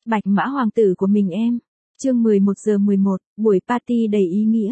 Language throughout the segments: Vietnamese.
Bạch mã hoàng tử của mình em. Chương 11:11, buổi party đầy ý nghĩa.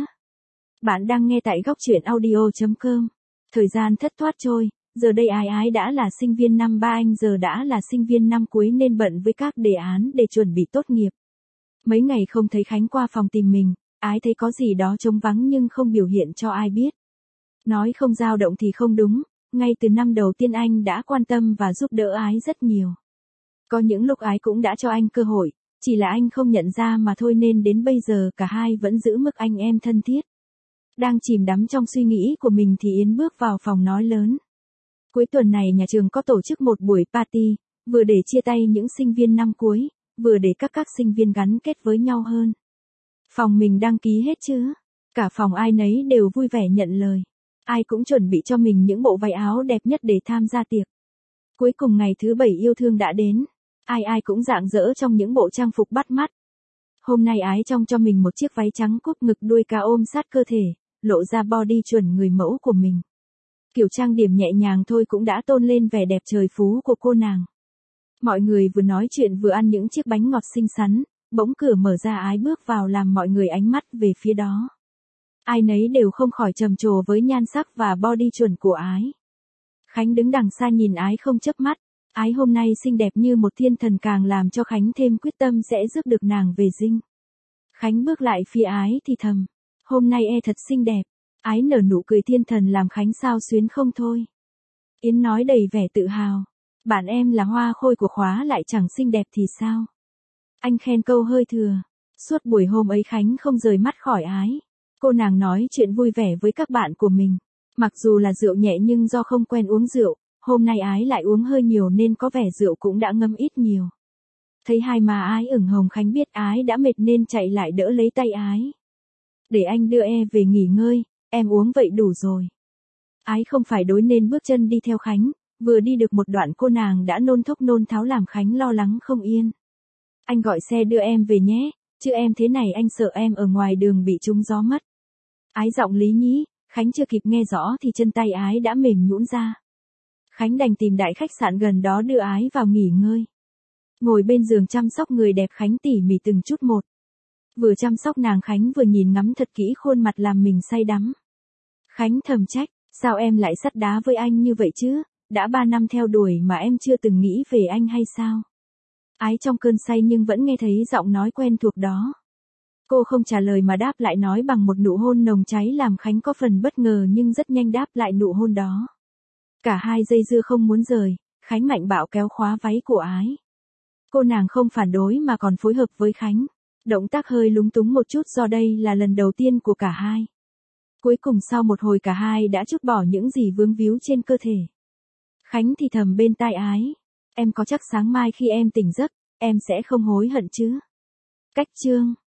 Bạn đang nghe tại góc truyện audio.com. Thời gian thất thoát trôi, giờ đây Ái Ái đã là sinh viên năm 3, anh giờ đã là sinh viên năm cuối nên bận với các đề án để chuẩn bị tốt nghiệp. Mấy ngày không thấy Khánh qua phòng tìm mình, Ái thấy có gì đó trống vắng nhưng không biểu hiện cho ai biết. Nói không dao động thì không đúng, ngay từ năm đầu tiên anh đã quan tâm và giúp đỡ Ái rất nhiều. Có những lúc Ái cũng đã cho anh cơ hội, chỉ là anh không nhận ra mà thôi nên đến bây giờ cả hai vẫn giữ mức anh em thân thiết. Đang chìm đắm trong suy nghĩ của mình thì Yến bước vào phòng nói lớn. Cuối tuần này nhà trường có tổ chức một buổi party, vừa để chia tay những sinh viên năm cuối, vừa để các sinh viên gắn kết với nhau hơn. Phòng mình đăng ký hết chứ? Cả phòng ai nấy đều vui vẻ nhận lời. Ai cũng chuẩn bị cho mình những bộ váy áo đẹp nhất để tham gia tiệc. Cuối cùng ngày thứ 7 yêu thương đã đến. Ai cũng rạng rỡ trong những bộ trang phục bắt mắt. Hôm nay Ái trong cho mình một chiếc váy trắng cúp ngực đuôi cao ôm sát cơ thể, lộ ra body chuẩn người mẫu của mình. Kiểu trang điểm nhẹ nhàng thôi cũng đã tôn lên vẻ đẹp trời phú của cô nàng. Mọi người vừa nói chuyện vừa ăn những chiếc bánh ngọt xinh xắn, bỗng cửa mở ra Ái bước vào làm mọi người ánh mắt về phía đó. Ai nấy đều không khỏi trầm trồ với nhan sắc và body chuẩn của Ái. Khánh đứng đằng xa nhìn Ái không chớp mắt. Ái hôm nay xinh đẹp như một thiên thần càng làm cho Khánh thêm quyết tâm sẽ rước được nàng về dinh. Khánh bước lại phía Ái thì thầm. Hôm nay thật xinh đẹp. Ái nở nụ cười thiên thần làm Khánh xao xuyến không thôi. Yến nói đầy vẻ tự hào. Bạn em là hoa khôi của khóa lại chẳng xinh đẹp thì sao? Anh khen câu hơi thừa. Suốt buổi hôm ấy Khánh không rời mắt khỏi Ái. Cô nàng nói chuyện vui vẻ với các bạn của mình. Mặc dù là rượu nhẹ nhưng do không quen uống rượu, hôm nay Ái lại uống hơi nhiều nên có vẻ rượu cũng đã ngâm ít nhiều. Thấy hai má Ái ửng hồng Khánh biết Ái đã mệt nên chạy lại đỡ lấy tay Ái. Để anh đưa về nghỉ ngơi, em uống vậy đủ rồi. Ái không phải đối nên bước chân đi theo Khánh, vừa đi được một đoạn cô nàng đã nôn thốc nôn tháo làm Khánh lo lắng không yên. Anh gọi xe đưa em về nhé, chứ em thế này anh sợ em ở ngoài đường bị trúng gió mất. Ái giọng lý nhí, Khánh chưa kịp nghe rõ thì chân tay Ái đã mềm nhũn ra. Khánh đành tìm đại khách sạn gần đó đưa Ái vào nghỉ ngơi. Ngồi bên giường chăm sóc người đẹp Khánh tỉ mỉ từng chút một. Vừa chăm sóc nàng Khánh vừa nhìn ngắm thật kỹ khuôn mặt làm mình say đắm. Khánh thầm trách, sao em lại sắt đá với anh như vậy chứ, đã 3 năm theo đuổi mà em chưa từng nghĩ về anh hay sao? Ái trong cơn say nhưng vẫn nghe thấy giọng nói quen thuộc đó. Cô không trả lời mà đáp lại nói bằng một nụ hôn nồng cháy làm Khánh có phần bất ngờ nhưng rất nhanh đáp lại nụ hôn đó. Cả hai dây dưa không muốn rời, Khánh mạnh bạo kéo khóa váy của Ái. Cô nàng không phản đối mà còn phối hợp với Khánh. Động tác hơi lúng túng một chút do đây là lần đầu tiên của cả hai. Cuối cùng sau một hồi cả hai đã trút bỏ những gì vướng víu trên cơ thể. Khánh thì thầm bên tai Ái. Em có chắc sáng mai khi em tỉnh giấc, em sẽ không hối hận chứ? Cách chương